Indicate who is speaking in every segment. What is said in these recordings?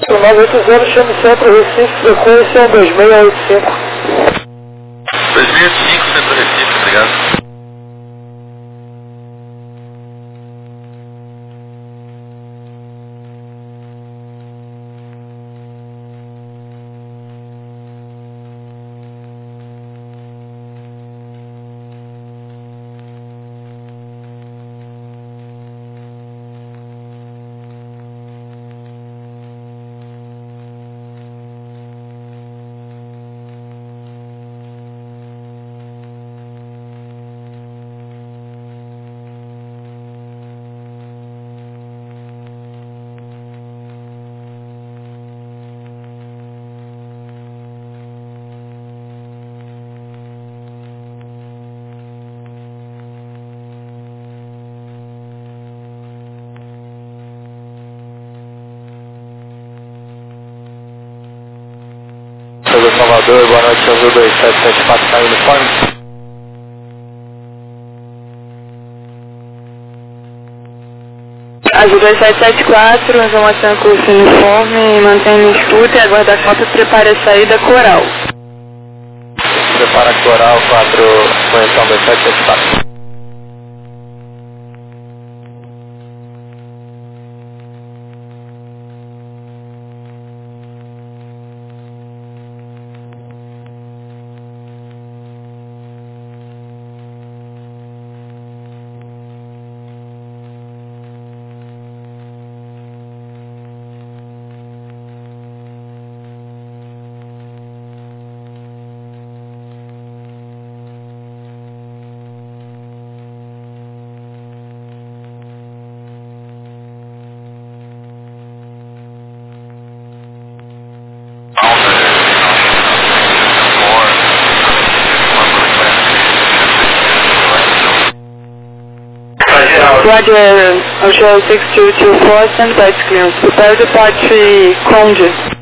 Speaker 1: 980, chame Centro Recife, frequência 2685.
Speaker 2: 2005, Centro Recife, obrigado. Salvador, boa noite, Azul 2774, tá uniforme?
Speaker 3: Azul 2774, informação curso uniforme, mantenha a escuta e aguarda a foto e prepare a saída coral.
Speaker 2: Prepara coral 4, conexão 2774.
Speaker 3: Roger, Hotel 6224, standby clearance. Prepare departure Conde.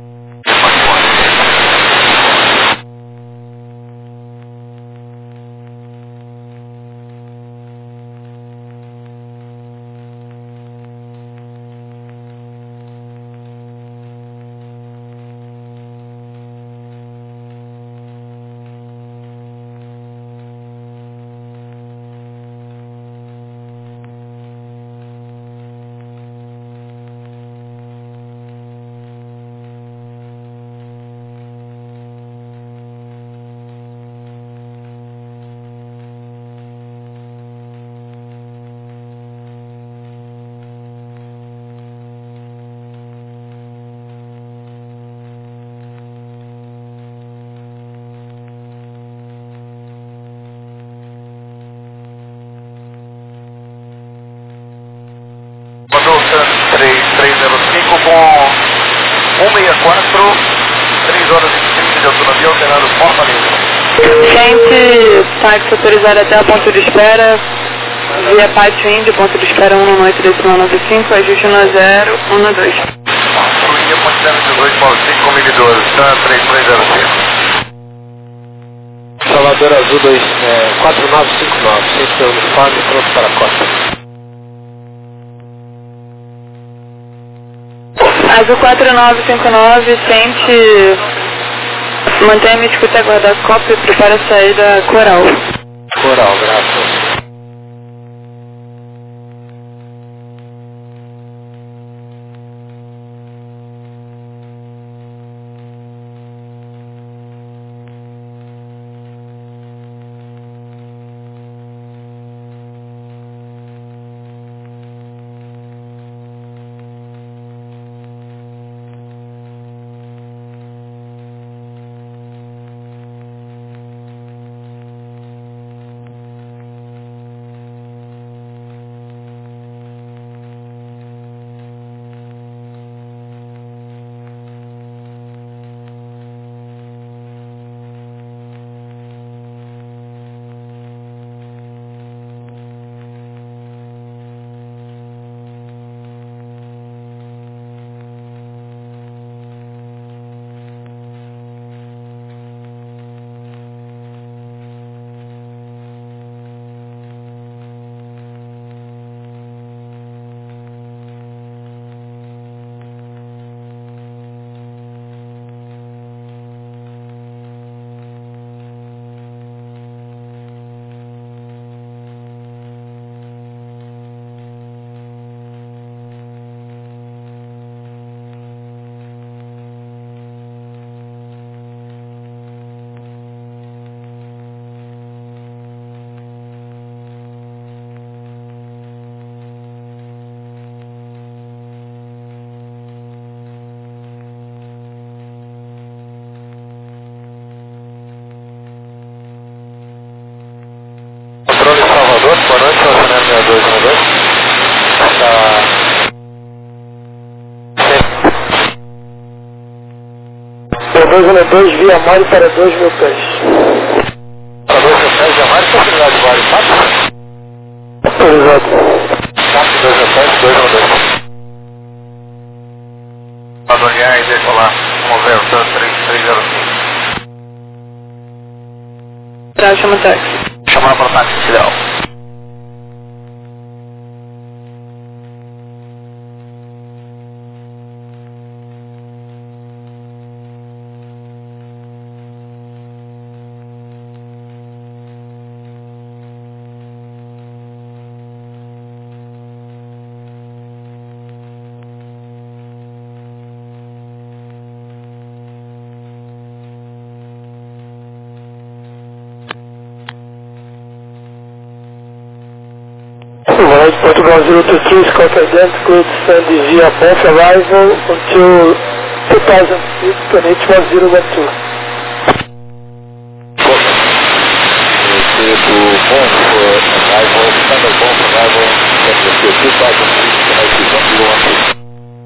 Speaker 2: Mandou o Santos 3305 com 164, 3 horas e 30 de autonomia, alternando Fortaleza.
Speaker 3: Gente, táxi autorizado até a ponto de espera. Via Pátio Índio, ponto de espera 1 noite decimal 95, ajuste 1012.
Speaker 2: Fluía Ponte 18, Paulo 5, 1012, Santos 3305.
Speaker 1: Salvador Azul 4959, sempre uniforme, pronto para a costa.
Speaker 3: Azul 4959, sente. Mantenha a escuta e aguardar a cópia e prepara a saída coral.
Speaker 1: Coral, graças. Alfa 212 via Mário para 2.000 pés.
Speaker 2: Para 2.000 pés, via Mário, possibilidade de Mário, tá?
Speaker 1: Autorizado.
Speaker 2: TAP 2.000 pés, 212. Adoniar e decolar, vamos ver o seu 3305.
Speaker 3: Tá, chama táxi.
Speaker 2: Chamar para o táxi, Fidel.
Speaker 1: Right, Portugal 023, Scott Identical, send via both arrival until 2006 and H1012.
Speaker 2: Recevo bom for arrival, standard bom for arrival, and receive 2006 and H1012.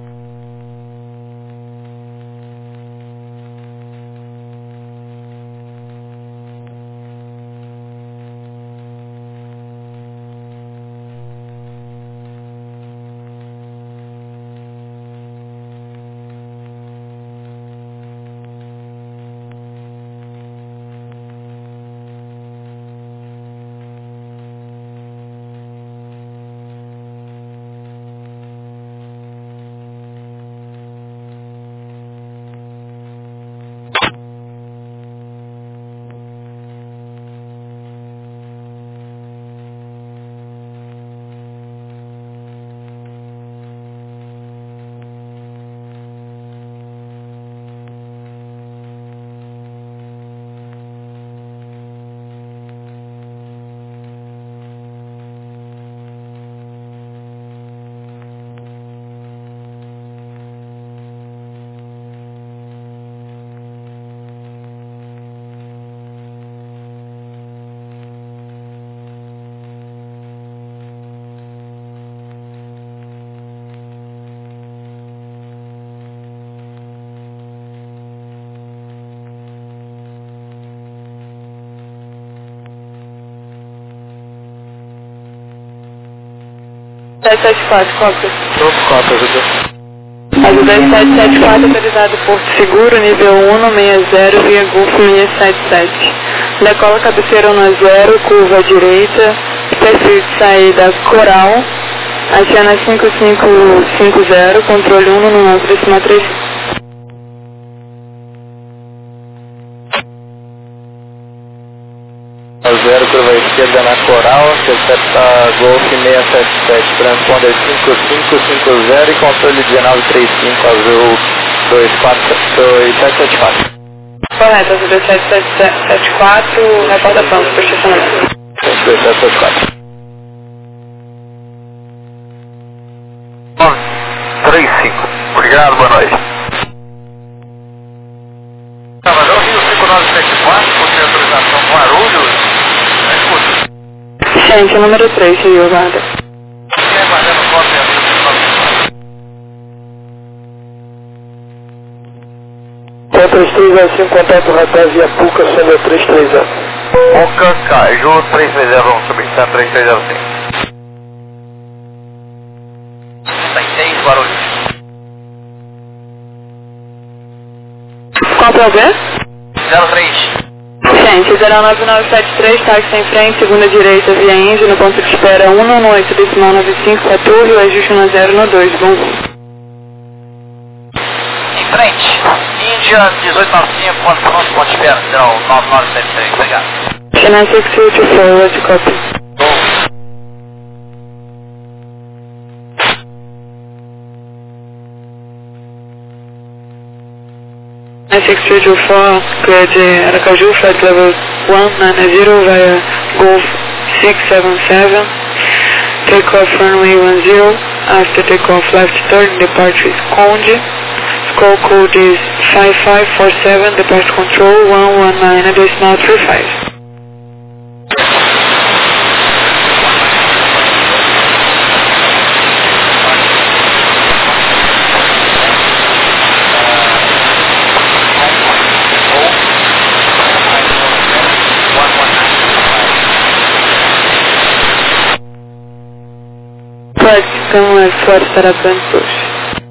Speaker 3: Cópia.
Speaker 1: Cópia, José.
Speaker 3: Azul 2774, autorizado Porto Seguro, nível 160 via Golfo 677. Decola cabeceira 10, curva à direita, perfil de saída Coral, Asiana 5550, controle 1 no nosso decimal 3.
Speaker 2: Zero, curva esquerda na Coral, acerta Golf 677, transponder 5550 e controle 1935, azul 2774.
Speaker 3: Correto, azul 2774, reporta pronto para estacionamento.
Speaker 2: 2774. 35. Obrigado, boa noite. Salvador, Rio 5974, por ter autorização com Guarulhos.
Speaker 3: Gente, número 3, Rio, guarda.
Speaker 2: Quem aguardando cópia do
Speaker 1: 43305, contato radar via Puca, sendo 330.
Speaker 2: Puca, Caju, 330, vamos subir, está 3305. 36, Guarulhos.
Speaker 3: Qual é o B?
Speaker 2: 03.
Speaker 3: Gente, 09973, táxi em frente, segunda direita, via Índia, no ponto de espera 118, decimal 95, Patrulho, ajuste no 012, bom voo.
Speaker 2: Em frente, Índia 1895, ponto pronto, ponto de espera, 09973, obrigado.
Speaker 3: Chennai 624, forward, copy. 624, clear to Aracaju, flight level 190 via Golf 677, takeoff runway 10, after takeoff left turn, departure is Conde, score code is 5547, departure control 119.35. F4 estará pronto push.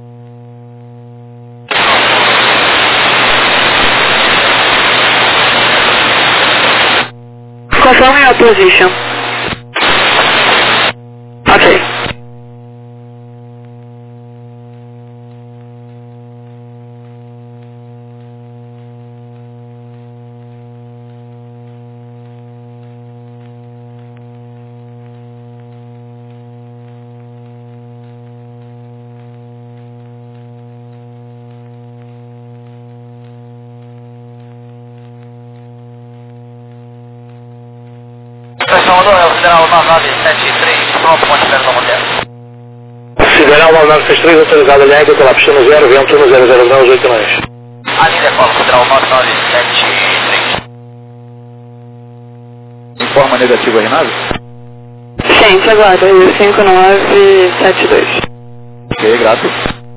Speaker 3: Confirm your position. Okay.
Speaker 2: Salvador, é o Federal 9973, pronto, pode esperar no motel.
Speaker 1: Federal 9973, autorizado a liga pela pista 0, vento 1009, 8 nós.
Speaker 2: A linha Paulo, Federal 9973.
Speaker 4: Informa negativo aí, nave?
Speaker 3: Gente, aguarda, 5972.
Speaker 4: Ok, grato.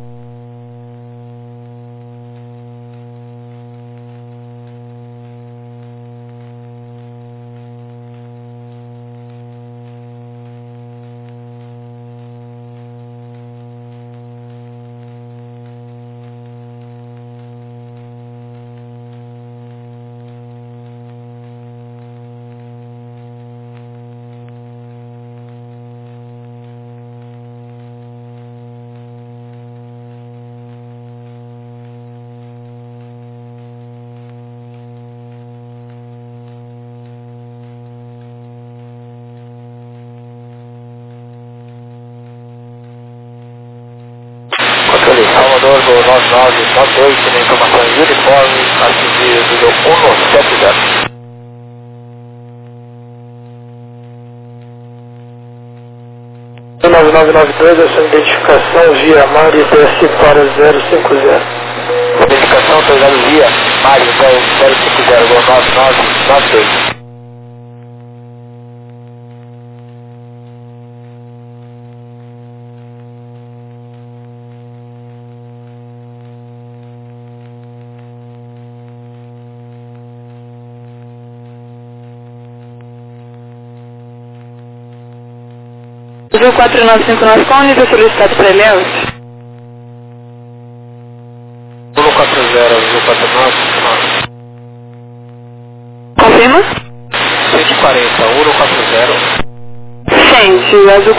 Speaker 2: Salvador do 9998, tem informação uniforme, atingido do 170.
Speaker 1: 9992, a sua identificação via Mário TS para 050.
Speaker 2: Identificação autorizada via Mário 050, 9992.
Speaker 3: Brasil 4959, qual o nível solicitado para ele, Elvis?
Speaker 2: 140, Azul 4959.
Speaker 3: Confirma?
Speaker 2: 140, 140.
Speaker 3: Gente, Azul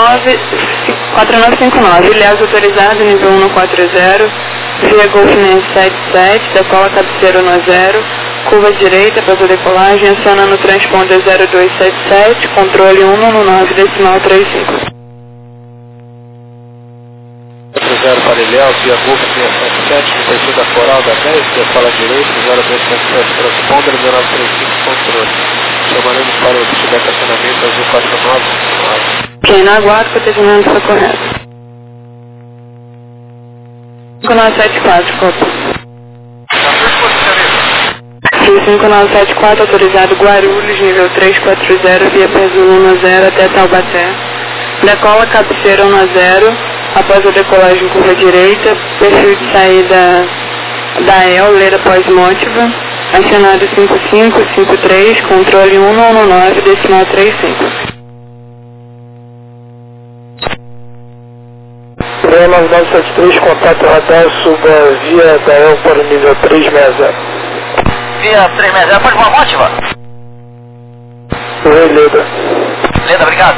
Speaker 3: 4959, ilhas autorizado, nível 140, via Golf 77, decola cabeceira no 0, curva direita para a decolagem, aciona no transponder 0277, controle 119, decimal 35.
Speaker 2: 0 para Ilhéus, via Golf 677, no perfil da Coral da 10, decola direita, 0277, transponder 0935, controle. Chamaremos para o sítio de estacionamento Azul 4959.
Speaker 3: Quem não aguarda, o procedimento foi correto. 5974, copa. 5974, autorizado Guarulhos, nível 340, via Pesul 10 até Taubaté. Decola cabeceira 10, após a decolagem curva direita, perfil de saída da EL, leira pós-mótiva, acionado 5553, controle 119, decimal 35.
Speaker 1: 9973, contato radar, suba via da EL para o nível 360.
Speaker 2: Via 360, pode uma mótiva?
Speaker 1: Oi, Leda.
Speaker 2: Leda, obrigado.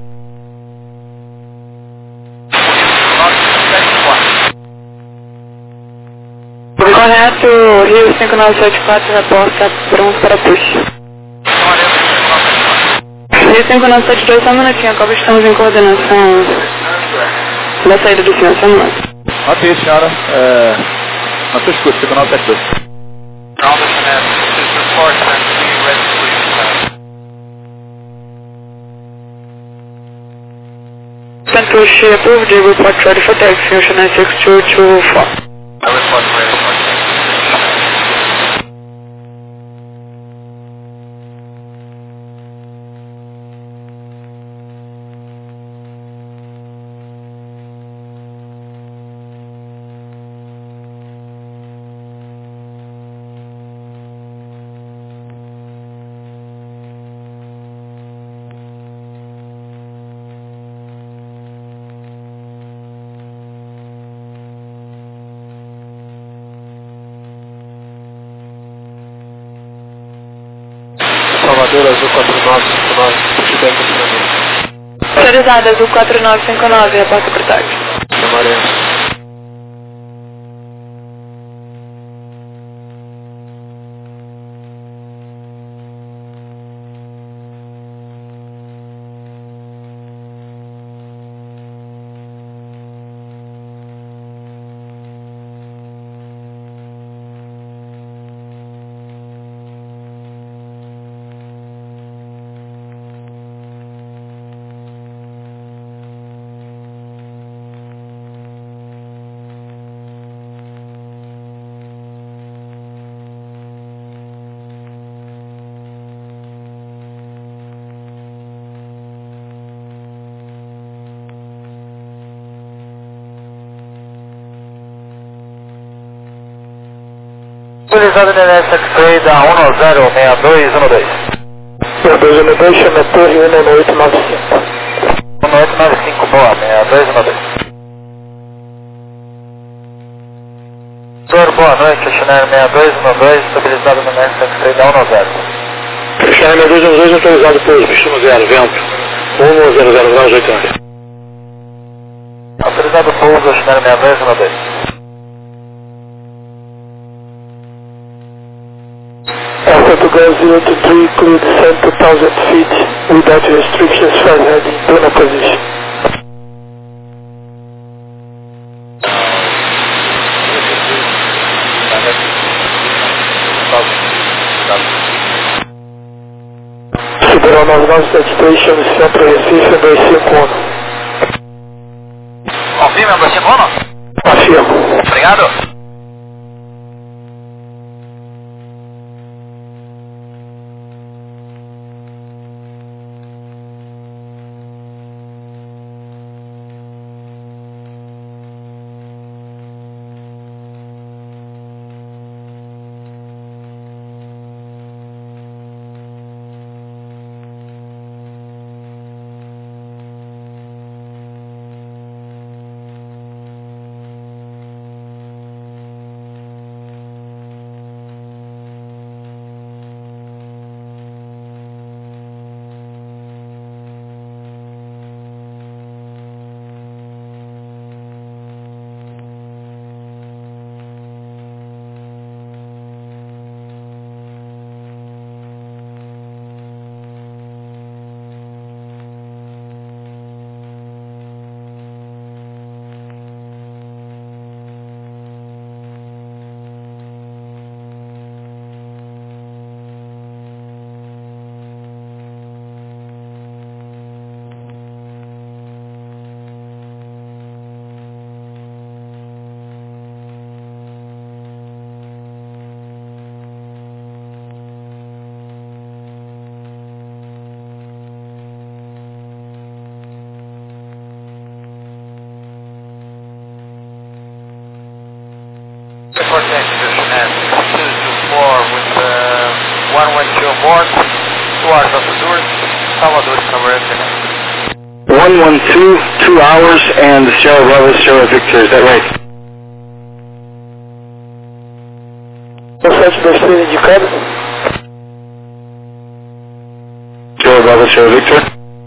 Speaker 3: Correto, Rio 5974, reporta pronto para push. Rio 5972, só um minutinho, agora estamos em coordenação da saída do senhor, só um minuto.
Speaker 4: Ok, senhora. Na sua escuta, 5972.
Speaker 3: Push approved, you report ready for taxi, Ocean 6224.
Speaker 2: I report ready for taxi. Salvador, Azul 4959, feedback de acionamento.
Speaker 3: Autorizado, Azul 4959, reporta por táxi.
Speaker 2: Chamaremos.
Speaker 1: Utilizado no NSX-Ray da 106212. 6212, chama Torre 11895. 1895, boa, 6212. Senhor, boa noite, Chanel 6212, estabilizado no NSX-Ray da 10. Chanel 6212, autorizado por Pistimo 0, vento. 100 graus 8 horas. Autorizado pouso, Chanel 6212. Alpha to go 0 to 3, clear descent 2,000 feet without restrictions for heading to no position. Sideral 99 Station, Centro Recife 251.
Speaker 5: Confirma, 251?
Speaker 1: Afirmo.
Speaker 5: Obrigado. Board, towards Salvador, Salvador, Salvador.
Speaker 1: 112, 2 hours, and Sierra Bravo, Sierra Victor, is that right? O 723 indicado. Sierra Bravo, Sierra Victor.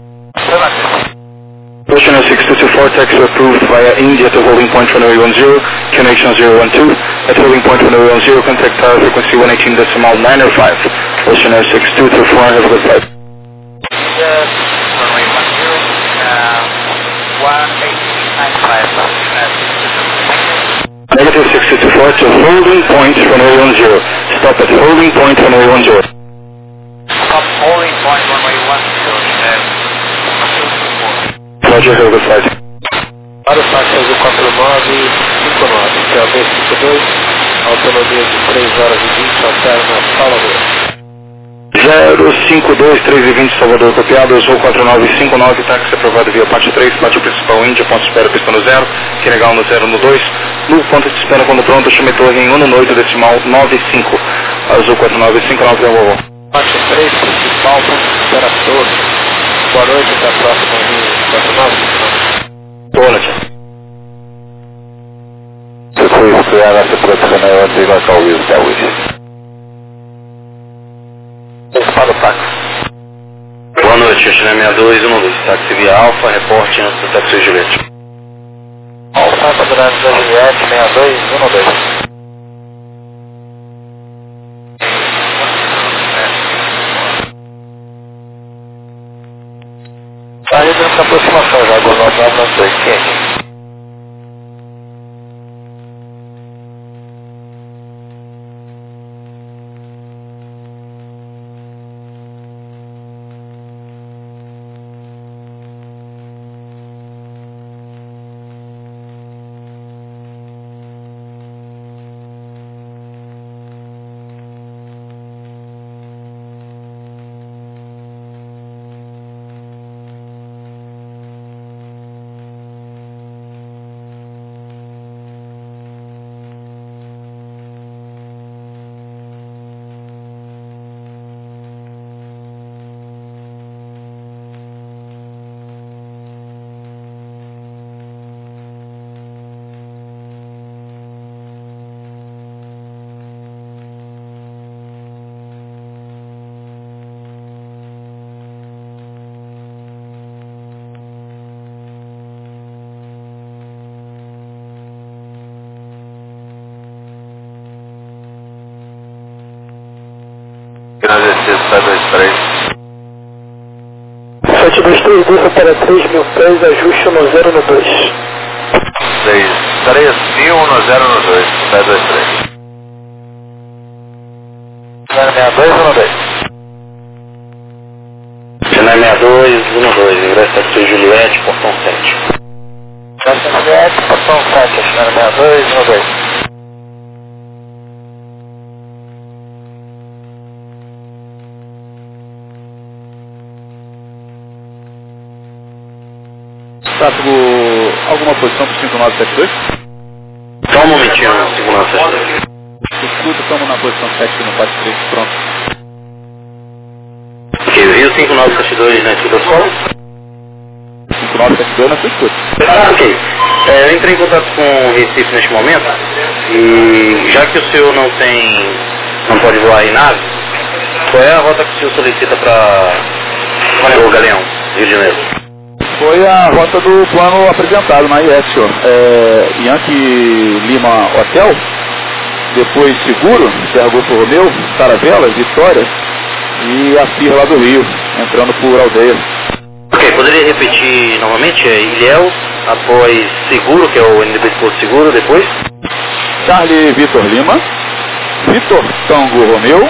Speaker 1: Ocean 6224, taxi approved via India to holding point runway 10, connection 012. At holding point runway 10, contact tower frequency 118.905. Ocean 6224, have a good flight.
Speaker 5: Runway 10, 118.95.
Speaker 1: Negative 6224 to holding point runway 10. Stop at holding point runway 10.
Speaker 5: Stop holding point runway 10.
Speaker 1: Roger, have a good flight.
Speaker 2: Para o táxi Azul 4959, CAV 52, autonomia de 3 horas e 20, alterna Salvador.
Speaker 1: 052-320 Salvador, copiado, Azul 4959, táxi aprovado via parte 3, pátio principal Índia, ponto de espera, pista no 0, que legal no 0 no 2, no ponto de espera quando pronto, chame torre em 1 no 8, decimal 95, Azul 4959, é o vovô.
Speaker 2: Parte 3, principal, ponto de espera torre. Boa noite, até a próxima, Rio 49.
Speaker 1: Boa noite.
Speaker 6: Security Sierra, Separate Canal, Antiga Calvin, Selwich.
Speaker 1: Para o táxi. noite, China 6212, táxi via Alfa, reporte antes do táxi Juliette.
Speaker 5: Alfa, padrão da Juliette, 6212. Tá aí dentro da aproximação já, agora nós vamos nos dois, quente.
Speaker 6: Agradecer, 723.
Speaker 2: 723, desça para 3.000 pés, ajuste no 0 no 2.
Speaker 6: 3.000 no 0 no 2, 723.
Speaker 5: 062 ou no 2?
Speaker 1: China 6212, ingresso táxi Juliette, portão 7.
Speaker 5: Táxi Juliette, portão 7, China 62 ou no 2?
Speaker 4: Tráfego, alguma posição para 5972?
Speaker 1: Só um momentinho, segurança.
Speaker 4: Escuta, estamos na posição 7 no 43, pronto.
Speaker 1: Ok, Rio 5972 na escuta solo.
Speaker 4: 5972 na sua escuta.
Speaker 1: Ok. Eu entrei em contato com o Recife neste momento e já que o senhor não pode voar em nave, qual é a rota que o senhor solicita para o Galeão, Rio de Janeiro?
Speaker 4: Foi a rota do plano apresentado na IES, senhor. Yankee Lima Hotel, depois Seguro, Serra Golfo Romeu, Caravelas, Vitória e a FIR lá do Rio, entrando por Aldeia.
Speaker 1: Ok, poderia repetir novamente? Ilhéus, após Seguro, que é o NDB de Porto Seguro, depois?
Speaker 4: Charlie Vitor Lima, Vitor Tango Romeu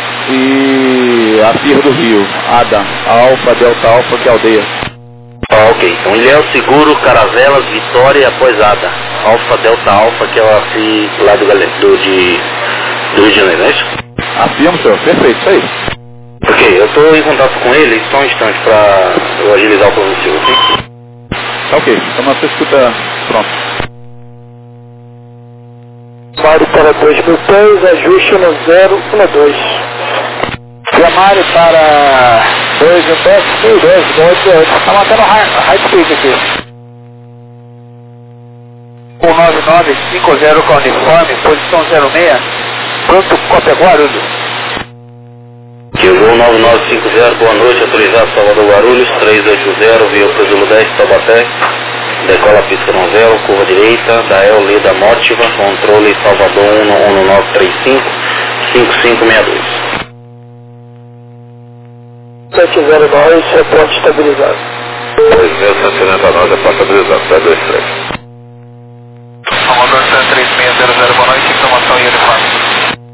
Speaker 4: e a FIR do Rio, ADA, Alfa, Delta Alfa, que é Aldeia.
Speaker 1: Ah, ok. Então, Ilhéus, Seguro, Caravelas, Vitória e após ADA. Alfa, Delta Alfa, que é o AFI lá do Rio de Janeiro, não é isso?
Speaker 4: Afirmo, senhor. Perfeito, isso aí.
Speaker 1: Ok, eu estou em contato com ele, só um instante para eu agilizar o plano do senhor, ok?
Speaker 4: Tá ok. Então, você escuta pronto.
Speaker 2: Mário para 2.000 pés, ajuste no 0 no 2.
Speaker 5: Mário para 2.000 pés, 2.8. Está mantendo high speed aqui. 19950 com uniforme, posição 06, pronto, cópia Guarulhos.
Speaker 1: Que voo 9950, boa noite, autorizado Salvador Guarulhos, 380, via Presumo 10, Taubaté, decola pista no 0, curva direita, da Leda Mótiva, controle Salvador 11935, 5562.
Speaker 2: 709, reporte estabilizado.
Speaker 6: 3.799, é porta estabilizado, 723.
Speaker 5: Salvador 3600, boa noite, informação e uniforme.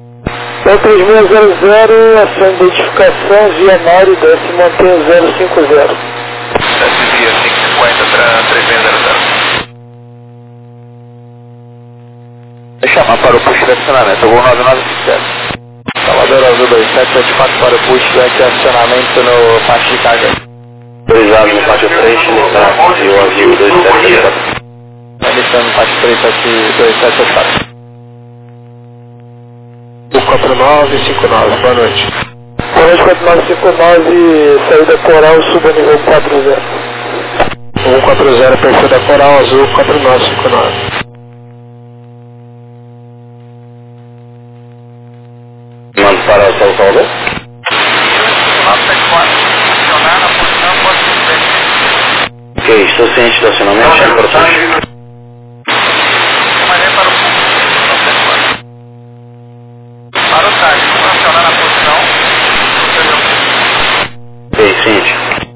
Speaker 2: 3600, a sua identificação via Mário, desce mantenha 050.
Speaker 5: Desce via 550 para 3600. Deixa chamar para o push de acionamento, voo 9957. Salvador Azul 2774 para o push de acionamento no pátio de carga.
Speaker 1: Autorizado no pátio 3, Chilitar, Rio Azul 2774.
Speaker 5: Alistando no pátio 3, 2774.
Speaker 2: 4959, boa noite. Boa noite, 4959, saída Coral, suba nível 40. 140, perfil da Coral Azul, 4959.
Speaker 1: Mando para o Salvador.
Speaker 5: 974, acionar na posição
Speaker 1: Ok, estou ciente do acionamento, chefe para o touch.
Speaker 2: Para o táxi, vamos acionar na posição.
Speaker 1: Ok, ciente.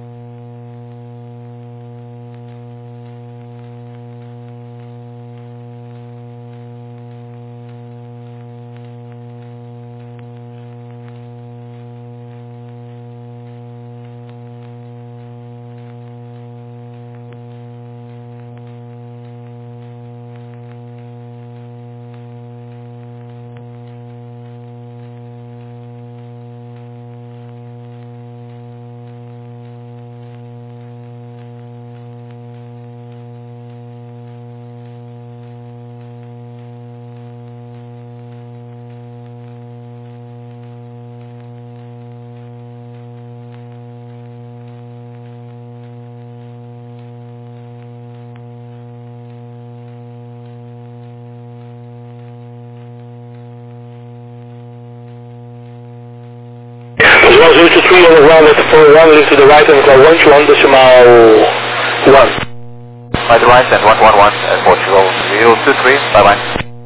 Speaker 5: Os 1023 on the ground at 41, link to the right and call 121.1.
Speaker 6: By the right and 111 at Portugal 023, bye bye.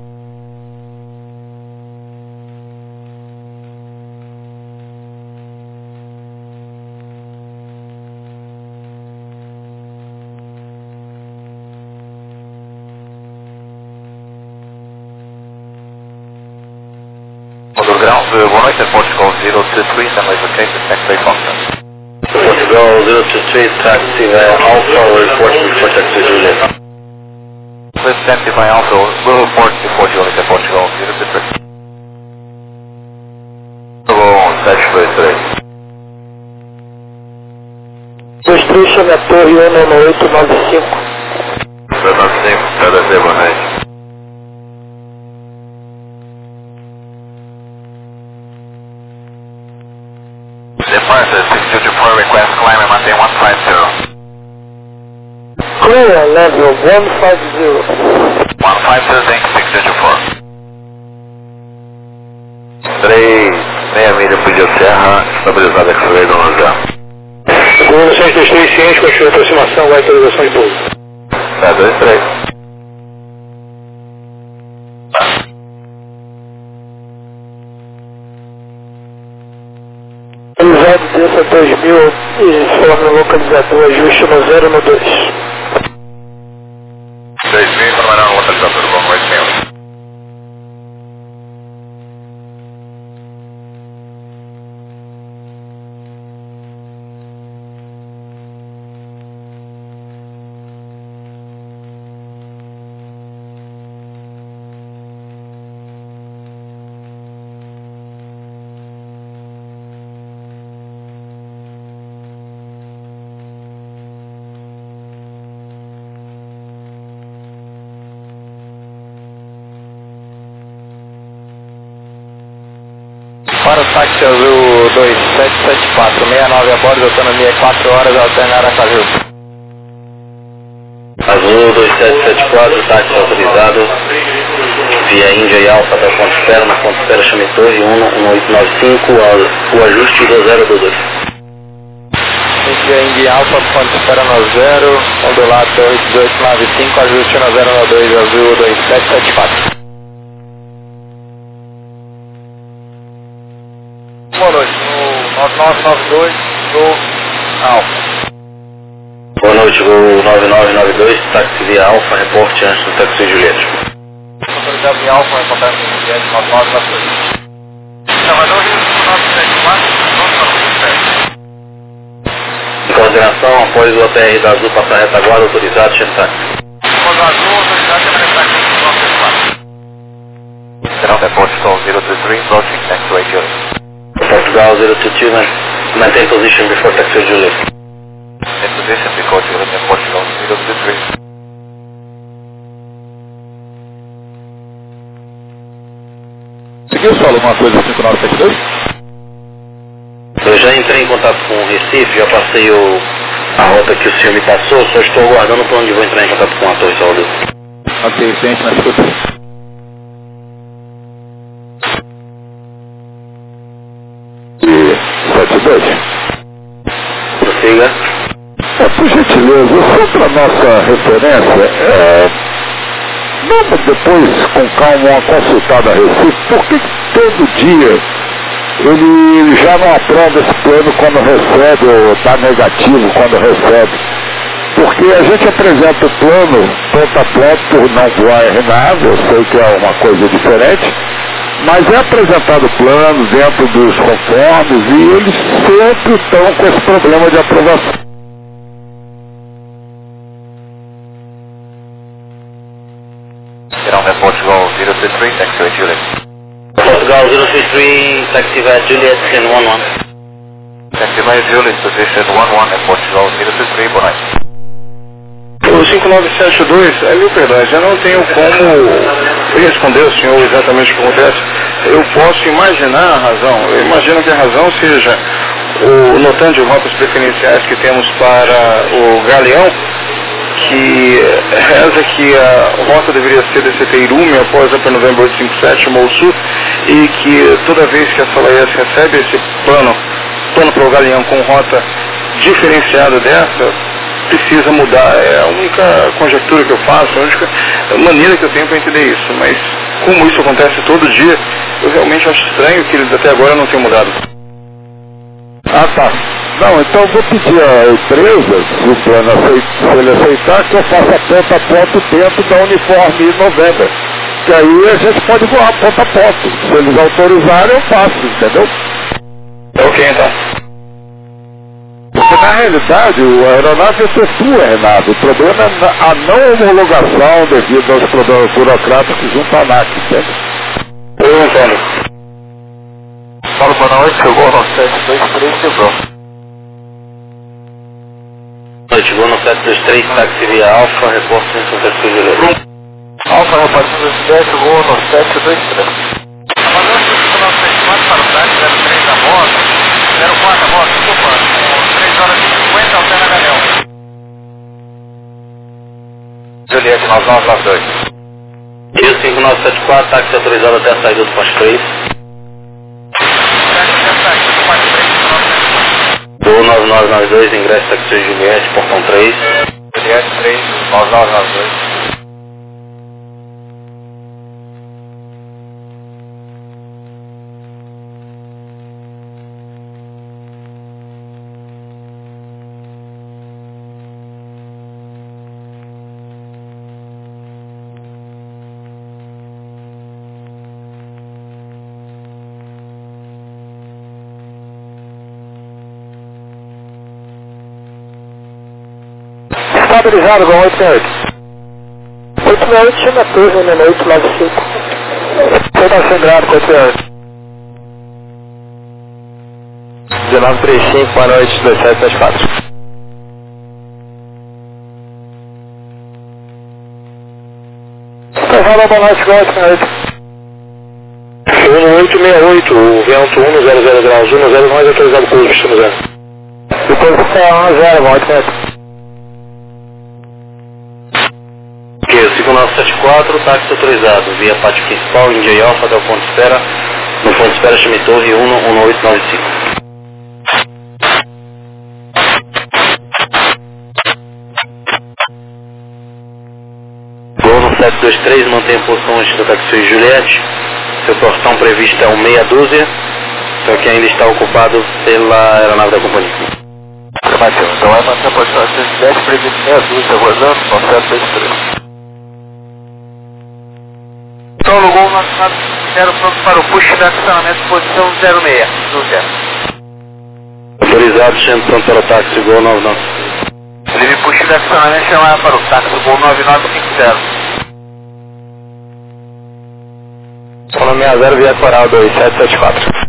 Speaker 6: Motor ground, boa noite, Portugal 023, Sunway located, next day function.
Speaker 1: Portugal 023, taxi Alpha, report before taxi Juliet.
Speaker 6: Please identify also, will report before Juliet at Portugal 023. Portugal 723.
Speaker 5: 23, chame a torre 19895.
Speaker 6: 295, KDC, boa noite. Departure 624, request climb and maintain 150.
Speaker 5: Clear level 150.
Speaker 6: 150, thank 624. 3,6 milha por dia Serra, estabilizado X-Ray do 10.
Speaker 5: Segundo 123, ciente, continua a aproximação, vai autorização de pouso.
Speaker 6: 723.
Speaker 5: Usado dessa 2000 e informe o localizador, ajuste no 0 no 2.
Speaker 6: 2000, informando o localizador, boa noite, senhor.
Speaker 2: Para o táxi azul 2774, 69 a bordo, autonomia 4 horas, alternar a Cavil.
Speaker 1: Azul 2774, táxi autorizado via Índia e Alfa até o ponto de espera, na ponto de espera chame torre 11895, o ajuste do 022.
Speaker 2: Índia Alfa, ponto de espera no 0, ondulado torre 1895, ajuste no 092, azul 2774. Boa noite, no 9992, do Alfa.
Speaker 1: Boa noite, voo 9992, táxi via Alfa, reporte antes do táxi Juliette.
Speaker 2: Autorizado em Alfa, reportagem de Juliette 9992. Salvador, Rio 5974,
Speaker 1: Em coordenação, após o ATR da Azul passar a retaguarda, autorizado, chame táxi.
Speaker 2: Rosa Azul, autorizado em táxi 934.
Speaker 6: Ground at Portugal 023, approaching next way Juliet.
Speaker 1: Portugal 022, maintain position before taxi Juliet.
Speaker 6: In position before Juliet at Portugal 023.
Speaker 4: Seguiu só alguma coisa 5972?
Speaker 1: Eu já entrei em contato com o Recife, já passei a rota que o senhor me passou, só estou aguardando para onde vou entrar em contato com a Torre Salvador.
Speaker 4: Ok, ciente, na escuta. E 72.
Speaker 1: Prossiga.
Speaker 4: Por gentileza, só para nossa referência, vamos depois com calma uma consultada a Recife, por que todo dia ele já não aprova esse plano quando recebe, ou está negativo quando recebe? Porque a gente apresenta o plano ponto a ponto por não voar RNAV, eu sei que é uma coisa diferente, mas é apresentado o plano dentro dos conformes e eles sempre estão com esse problema de aprovação.
Speaker 6: Ground Portugal 023, taxi at Juliet.
Speaker 5: Portugal 033, taxi via Juliet, send 11.
Speaker 6: Taxi via Juliet, position 11 at Portugal 023, boa noite.
Speaker 1: O 5972, mil perdões, eu não tenho como responder ao senhor exatamente o que acontece. Eu posso imaginar a razão. Eu imagino que a razão seja o notando de rotas preferenciais que temos para o Galeão, que reza que a rota deveria ser DCT Irume após a Per November 857, Mou Sul, e que toda vez que a Salaes recebe esse plano para o Galeão com rota diferenciada dessa, precisa mudar. É a única conjectura que eu faço, a única maneira que eu tenho para entender isso. Mas como isso acontece todo dia, eu realmente acho estranho que eles até agora não tenham mudado.
Speaker 4: Ah, tá. Não, então eu vou pedir à empresa, se o plano se ele aceitar, que eu faça ponto a ponto dentro da Uniforme November. Que aí a gente pode voar ponto a ponto. Se eles autorizarem, eu faço, entendeu?
Speaker 1: Ok, então.
Speaker 4: Porque na realidade a aeronave efetua, Renato. O problema é a não homologação devido aos problemas burocráticos junto à ANAC, entende?
Speaker 1: Eu entendo.
Speaker 6: Fala, boa noite, chegou no 723, quebrou.
Speaker 5: Chegou no 723, taxi via Alfa, reporte em Santa Cruz de Juliet.
Speaker 6: Alfa, repartindo esse 10, chegou no 723. Amador 5974 para o táxi 03 da moto, 04 da moto, desculpa, 3 horas e 50, altera Galeão. Juliette 9992.
Speaker 5: Rio 5974, táxi autorizado até a saída do Posto 3. Voo 9992, ingresso taxi Juliette, portão 3.
Speaker 6: Juliette 3, 9992.
Speaker 2: Estabilizado, com 88. 88, chama turno, né, 895. Rotação gráfica, 88. 1935, boa noite, 2774. Fala, boa noite, 88. 1868, o vento 100 graus, 10 mais autorizado por destino 0. Depois você é 10, 88.
Speaker 5: 5974, táxi autorizado, via pátio principal, India Alfa até o ponto de espera, no ponto de espera chame Torre 11895. Gol no 723, mantém a posição antes do taxi Juliette, seu portão previsto é o meia dúzia, só que ainda está ocupado pela aeronave da companhia.
Speaker 6: Afirmativo, então vai manter a posição 710, previsto meia dúzia, rodando, no 723. Então, no Gol 990 pronto para o push de acionamento, posição 06, do 0.
Speaker 5: Autorizado, sendo pronto para o táxi, Gol 99.
Speaker 6: Livre push de acionamento, chamada para o táxi, Gol 9950.
Speaker 2: Solo 60 via Coral 2774.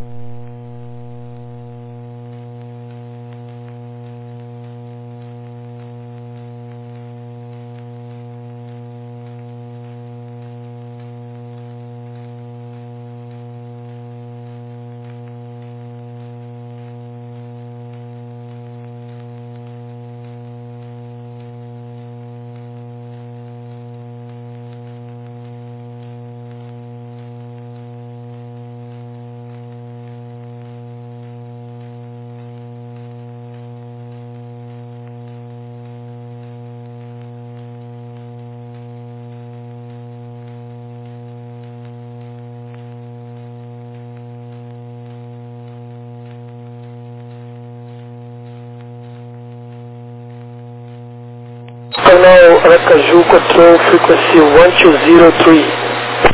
Speaker 2: Terminal Aracaju, control frequency 1203.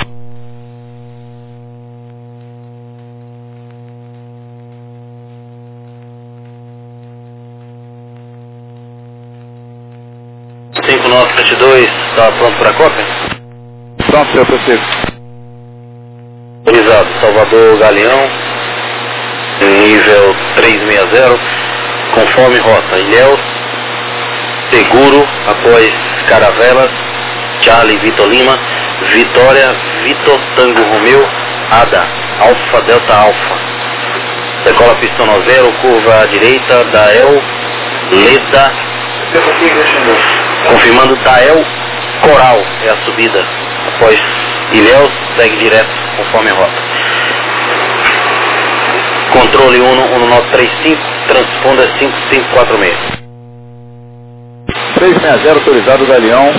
Speaker 1: Está pronto para a cópia?
Speaker 4: Pronto, senhor prefeito.
Speaker 1: Autorizado, Salvador Galeão, nível 360, conforme rota, Ilhéus, seguro, após Caravelas, Charlie Vitor Lima, Vitória, Vitor Tango Romeu, ADA, Alfa Delta Alfa. Decola pistão 0, curva à direita, Dael, Leda, confirmando Dael Coral, é a subida. Após Ilhéus, segue direto conforme a rota. Controle 1935, transponder 5546.
Speaker 4: 360 autorizado Galeão,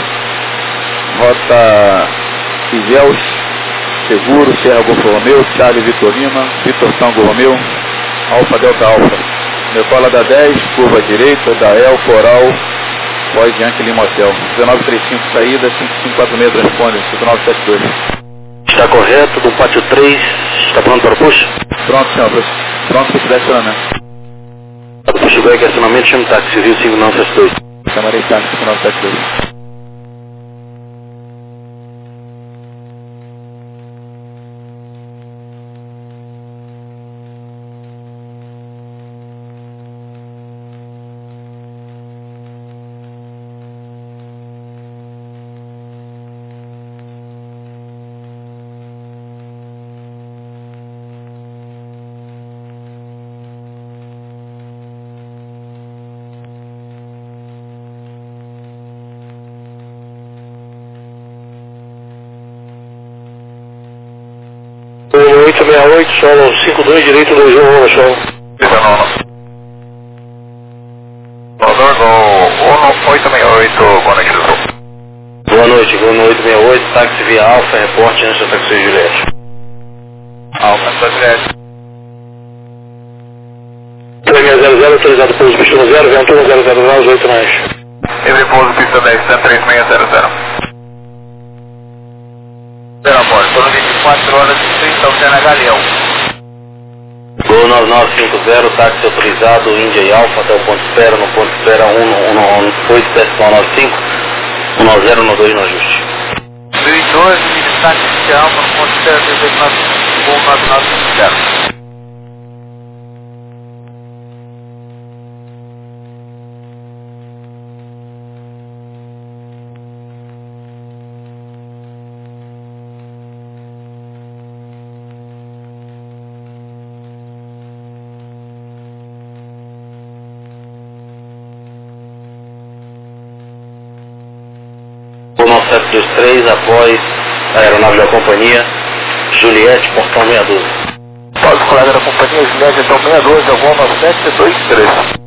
Speaker 4: rota Ilhéus, seguro, Sierra Golfo Romeu, Charlie Vitor Lima, Vitor Tango Romeu, Alfa Delta Alfa. Decola da 10, curva à direita, Dael Coral, Pós Yankee Lima Hotel. 1935 saída, 5546 transponder, 5972.
Speaker 1: Está correto, do pátio 3, está pronto para o push?
Speaker 4: Pronto, senhor, pronto para o acionamento.
Speaker 1: Do push back, acionamento, chama táxi civil 5972.
Speaker 4: Chamarei táxi 5972.
Speaker 2: O 868, solo 52, direito 21, solo.
Speaker 6: 19. Salvador, Gol 868, conexão.
Speaker 1: Boa noite, vou no 868, táxi via Alfa, reporte antes da taxi Juliette.
Speaker 6: Alfa, Juliette.
Speaker 2: 3600, autorizado pouso pista 0, Ventura 00 graus, 8 mais.
Speaker 6: Livre pouso, pista 10, 3600. Pelo amor, foram 24 horas e 30, Alcena Galeão.
Speaker 1: Gol 9950, táxi autorizado, Índia e Alfa, até o ponto de espera, no ponto de espera 11875, 1012 no ajuste.
Speaker 6: 2012, táxi de Alfa, no ponto de espera 9950.
Speaker 1: Gol 9723, após a aeronave da companhia, Juliette, portão 612.
Speaker 6: Após o colega da companhia, Juliette, portão 612, algum 9723.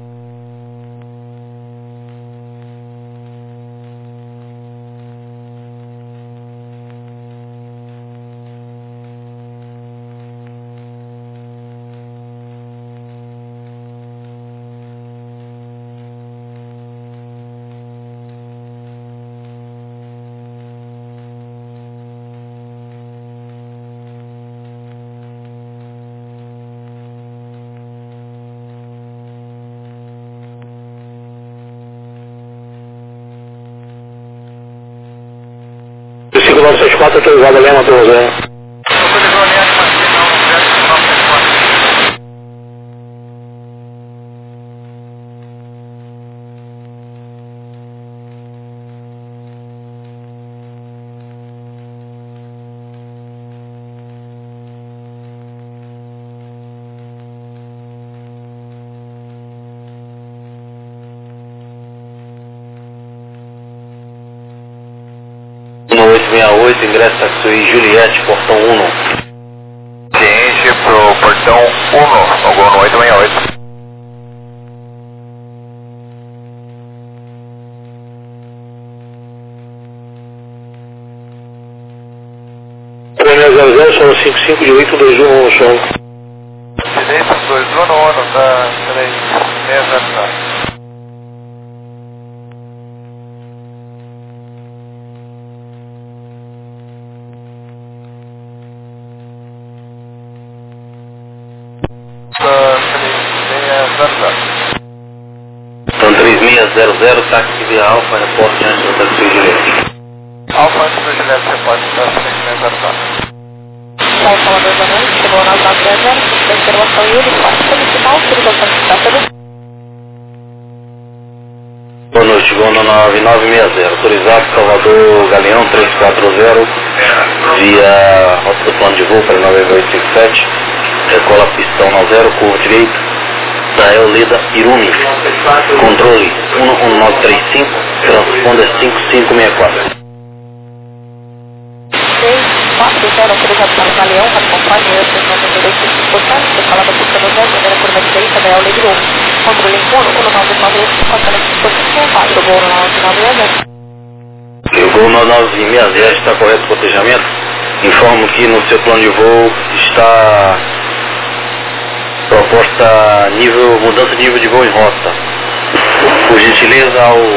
Speaker 2: O 5964, autorizado Lema 12.
Speaker 1: No 868, ingresso taxi Juliette, portão 1.
Speaker 6: Ciente pro portão 1, algum no 868.
Speaker 2: Solo 55, direito 21, solo.
Speaker 6: Direito 21, tá 3600.
Speaker 5: 9600, táxi via Alfa, aeroporto antes do Hotel Juliette.
Speaker 2: Alfa antes do Juliette, você pode estar seguimento aeroporto.
Speaker 3: Alfa, boa noite, chegou na 900, observação e uniforme solicitado, autorização de estátua.
Speaker 5: Boa noite, voo no 9960, autorizado Salvador Galeão 340, via rota do plano de voo para 9857, recola pistão no 0, curva direito, da Eolida Irumi, controle 11935, transponder 5564.
Speaker 3: 640, autorizado para o Galeão, acompanha o seu nome direito de portanto, recola da pista no 0, primeira curva direita da Eolida Irumi, controle 11935, voo no 9960.
Speaker 5: O Gol 9960 está correto o cotejamento. Informo que no seu plano de voo está proposta mudança de nível de voo em rota. Por gentileza,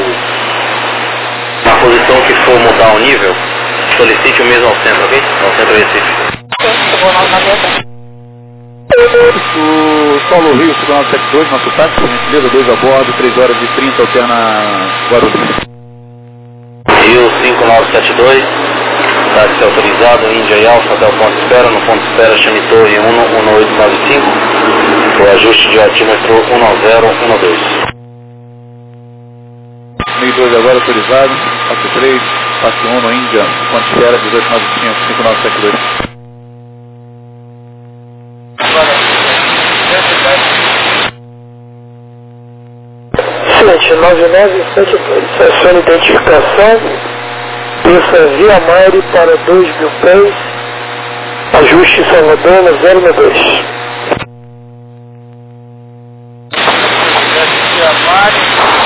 Speaker 5: na posição que for mudar o nível, solicite o mesmo ao centro, ok? Ao centro Recife.
Speaker 3: Chegou na 960.
Speaker 4: O Solo Rio 5972, nosso táxi, por gentileza, 2 a bordo, 3 horas e 30, alterna Guarulhos.
Speaker 5: Rio 5972, táxi autorizado, Índia e Alfa até o ponto de espera, no ponto de espera chame Torre 11895, o ajuste de altímetro 19012.
Speaker 4: 1002 agora autorizado, passo 3, passo 1 no Índia, ponto de espera 1895, 5972.
Speaker 2: Excelente, 9972, aciona identificação, desça via Mare para 2.000 pés, ajuste Salvador no 062. Via Mare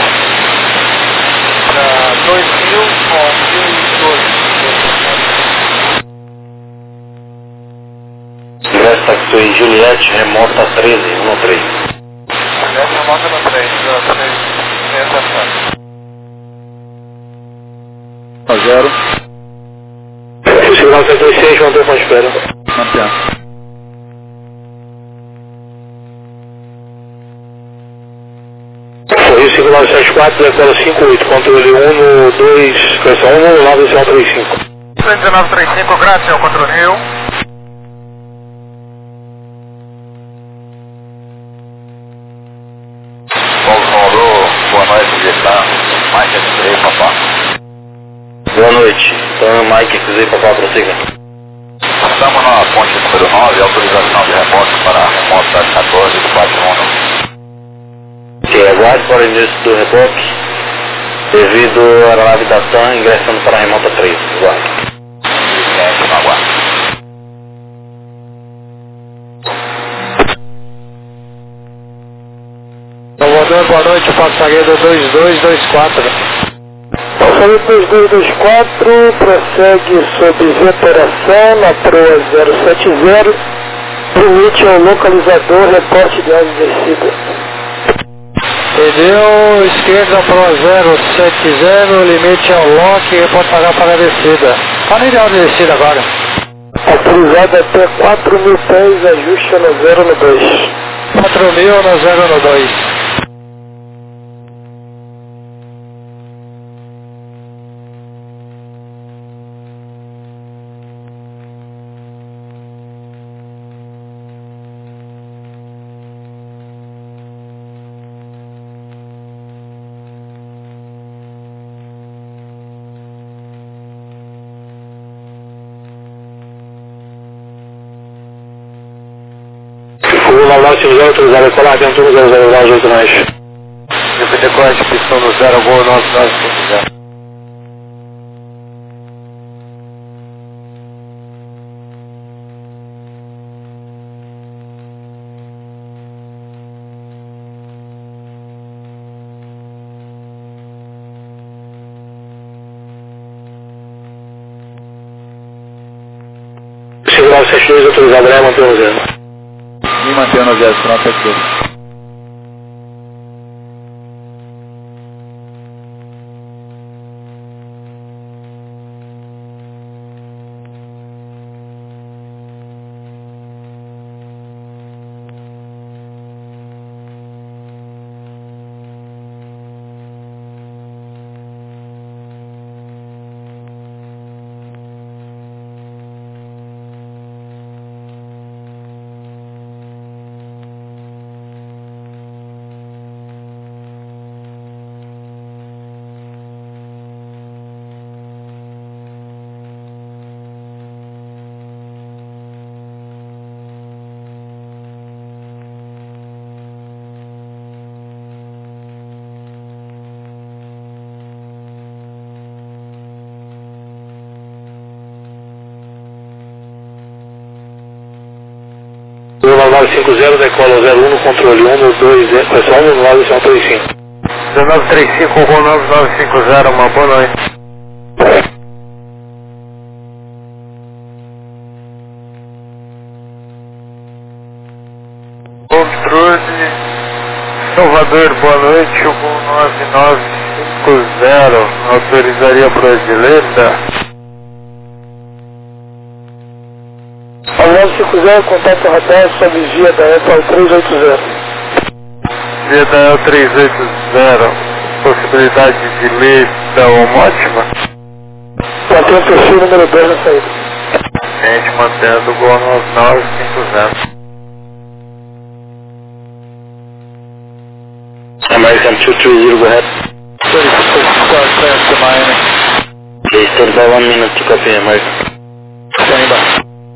Speaker 2: para 2.000 com 1.002.
Speaker 5: Ingresso taxi Juliette, remota 1313.
Speaker 2: Juliette remota no 3,
Speaker 4: 0.
Speaker 2: Segurança 26, mantém com espera.
Speaker 4: Mantém.
Speaker 2: Sorriso 5974, decola 58, controle 1 no 2, correção 1 no 935. 1935, grátis, é o controle Rio.
Speaker 5: Boa noite, Vietnã. Mike X-Ray, papá. Boa noite. Então, Mike X-Ray, papá, prossiga.
Speaker 6: Estamos na ponte número 9, autorização de remoto para remota 14 do Bate-Mono.
Speaker 5: Ok, aguarde para o início do reboque, devido à aeronave da TAM ingressando para a remota 3. Aguarde.
Speaker 6: Licença, no aguardo.
Speaker 2: Salvador, boa noite, passageiro 2224. Passageiro 2224, prossegue sob veteração na proa 070, limite ao localizador, reporte de asa descida. Perdeu esquerda proa 070, limite ao lock, reporte para a descida. Qual é a descida agora? Autorizado até 4.000 pés, ajuste no 0 no 2. 4.000 no 0 no 2. O Laulau, se usar autorizado a colar dentro do 008 mais. DPT corte, pistão no 0, gol 9950. Segurar o 72, autorizado a manter o 0.
Speaker 4: E mantendo a 0, final 72.
Speaker 1: 1950, decola 01 no controle 1 no 2, pressão 1 no 935.
Speaker 2: 1935, Gol 9950, uma boa noite. Controle Salvador, boa noite, o Gol 9950, autorizaria brasileira.
Speaker 6: 950, contato radar, sobe via da EPA 380.
Speaker 2: Via da 380, possibilidade de lista homótima?
Speaker 6: Mantém o perfil número 2 na saída.
Speaker 2: Gente, mantendo o Gol 9950.
Speaker 5: American 230, go ahead.
Speaker 6: 36 clearance to Miami.
Speaker 5: Please stand by 1 minute to copy American.
Speaker 6: Standing by.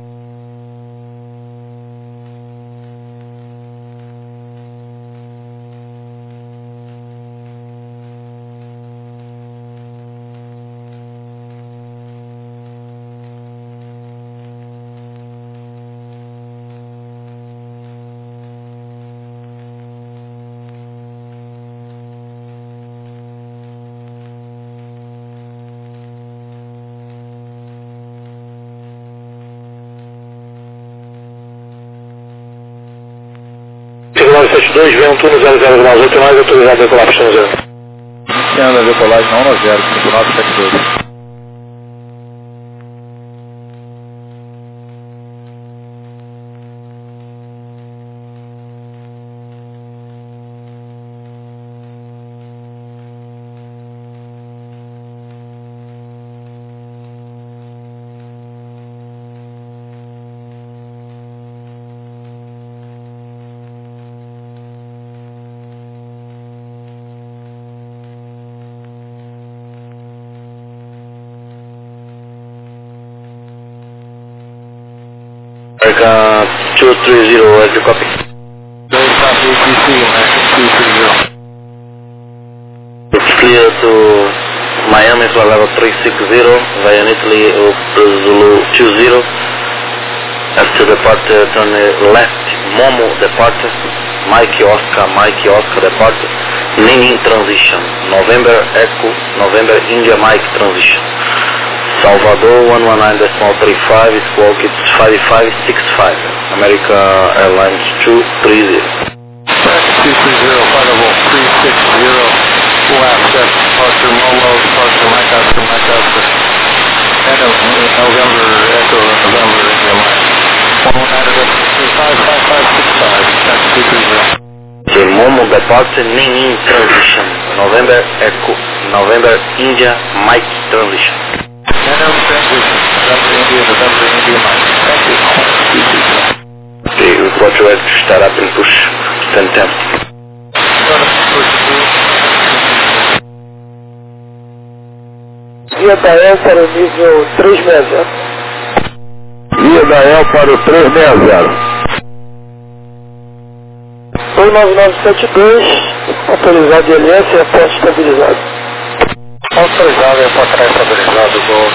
Speaker 1: dois, vem um turno 0098, mais autorizado a decolar pistão 0.
Speaker 4: Iniciando a decolagem na 1 0, 5972.
Speaker 5: American 230, where's your copy? It's clear to Miami for level 360, via Italy Zulu 20. After departure, turn left, Momo departure, Mikey Oscar departure, Nini transition, November Echo, November India Mike transition. Salvador 119.35, squawk it's 5565, America Airlines 230.
Speaker 2: 230, final 360, full access, departure Momo, departure Mike Oscar, and November Echo, November India Mike. 119.35, 5565,
Speaker 5: Okay, Momo departure, Nini transition, November Echo, November India Mike transition.
Speaker 2: November India Mike. Thank you.
Speaker 5: Okay, report you to start up and push 1010.
Speaker 6: Via da EL para o nível 360.
Speaker 4: Via da EL para o 360.
Speaker 6: 19972, autorizado de LS e aporte estabilizado.
Speaker 2: Autorizado e aporte estabilizado, Gol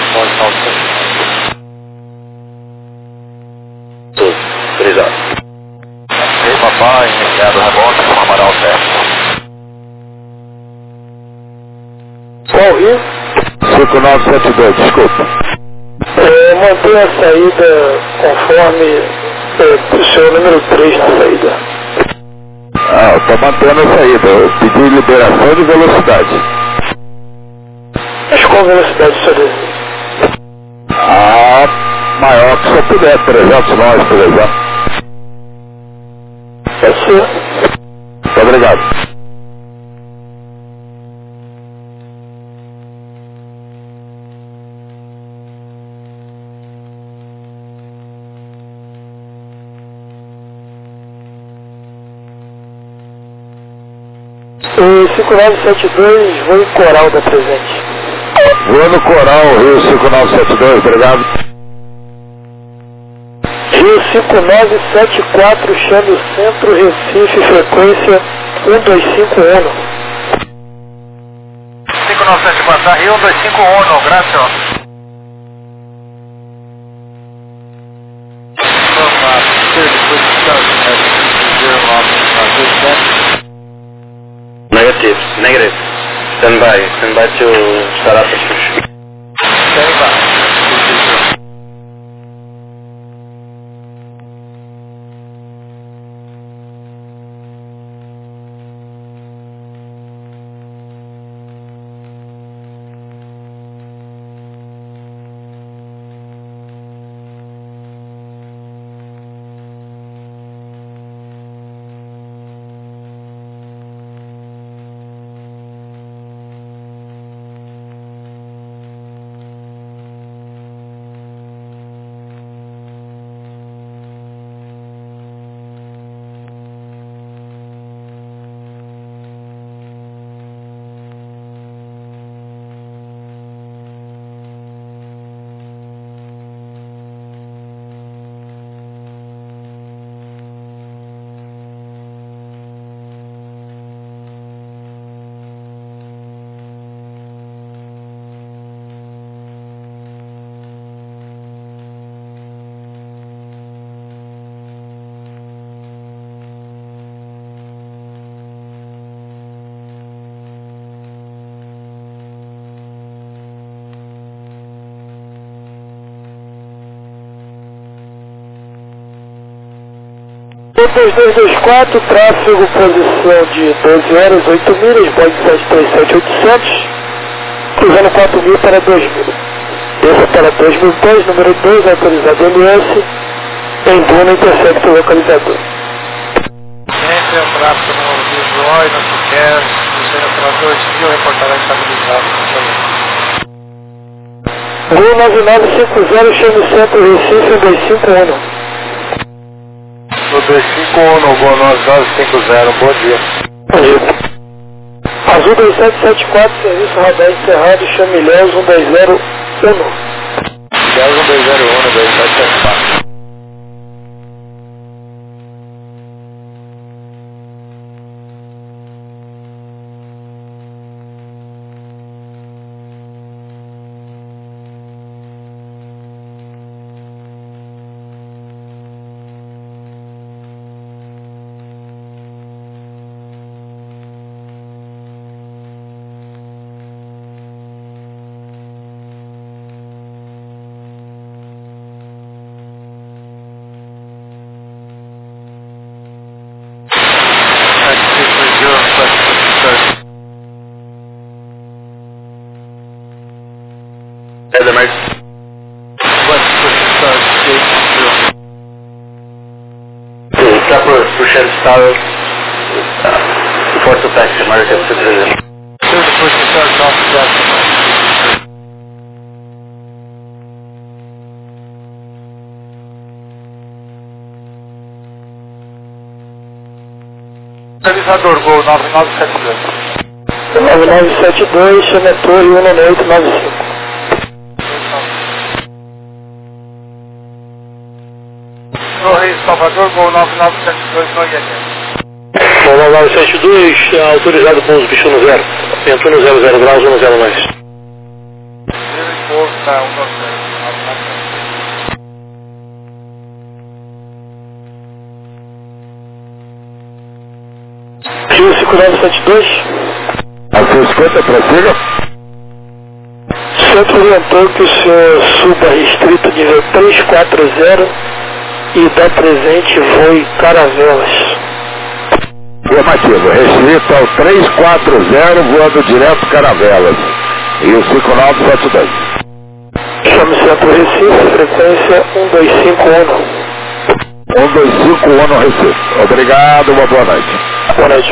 Speaker 2: 9950.
Speaker 5: Autorizado.
Speaker 2: Ok, papai, iniciado rebote, formará o teste.
Speaker 6: Qual Rio?
Speaker 4: 5972, desculpa.
Speaker 6: Mantenha a saída conforme o seu número 3 na saída.
Speaker 4: Ah, eu estou mantendo a saída. Eu pedi liberação de velocidade.
Speaker 6: Mas qual velocidade o senhor deseja?
Speaker 4: Ah, maior que se eu puder, 300 nós, por exemplo.
Speaker 6: Pode ser.
Speaker 4: Muito obrigado.
Speaker 6: O 5972, voo Coral da presente.
Speaker 4: Vou no Coral, Rio 5972, obrigado.
Speaker 6: Rio 5974, chame o centro, Recife, frequência 1251.
Speaker 2: 5974, Rio 1251, graças.
Speaker 5: Negative. Stand by to start up the push.
Speaker 2: Stand by.
Speaker 7: Depois 224, tráfego, posição de 12 horas, 8 milhas, Boeing 737-800, cruzando 4 mil para 2 mil. Desça para 2010, número 2, autorizado LS, em Duna, intercepta o localizador.
Speaker 2: Entre o tráfego no visual e no Suquer, descendo para 2000, reportará estabilizado.
Speaker 7: Gol 9950, chame o centro Recife, 251.
Speaker 2: No 251, Gol 9950, bom dia.
Speaker 7: Bom dia. Azul 2774, serviço radar encerrado, chame Ilhéus 1201.
Speaker 2: Ilhéus 1201, 2774.
Speaker 5: Pushing Tower, report to taxi, American Citizen.
Speaker 2: Here's the push to start off the taxi. Realizador, Gol 9972.
Speaker 7: 9972, chame a torre 19895.
Speaker 2: Torre Salvador, Gol 9972, no INS.
Speaker 7: Gol 9972, autorizado pouso, bicho no zero. Vento no 00 graus, 10 mais.
Speaker 2: Ele pouso, tá, 190.
Speaker 7: Rio 5972.
Speaker 4: A sua escuta, prossiga.
Speaker 7: Centro orientou que o senhor suba restrito nível 340 e dá presente voe Caravelas.
Speaker 4: Afirmativo, restrito ao 340, voando direto Caravelas. E o 5972.
Speaker 7: Chame Centro Recife, frequência 1251.
Speaker 4: 1251 no Recife. Obrigado, uma boa noite.
Speaker 7: Boa noite.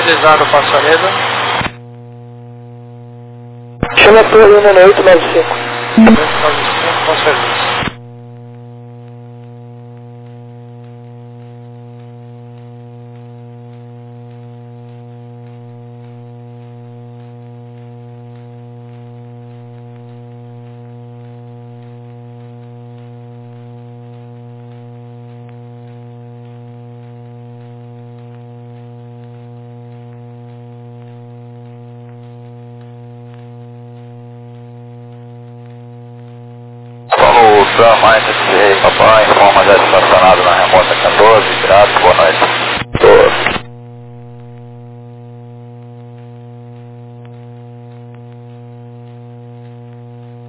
Speaker 2: Autorizado, Passaneza.
Speaker 7: Chama a torre 19895.
Speaker 2: 295, com serviço.
Speaker 5: Sam, Mike, papai, informa já estacionado na remota 14, grato, boa noite.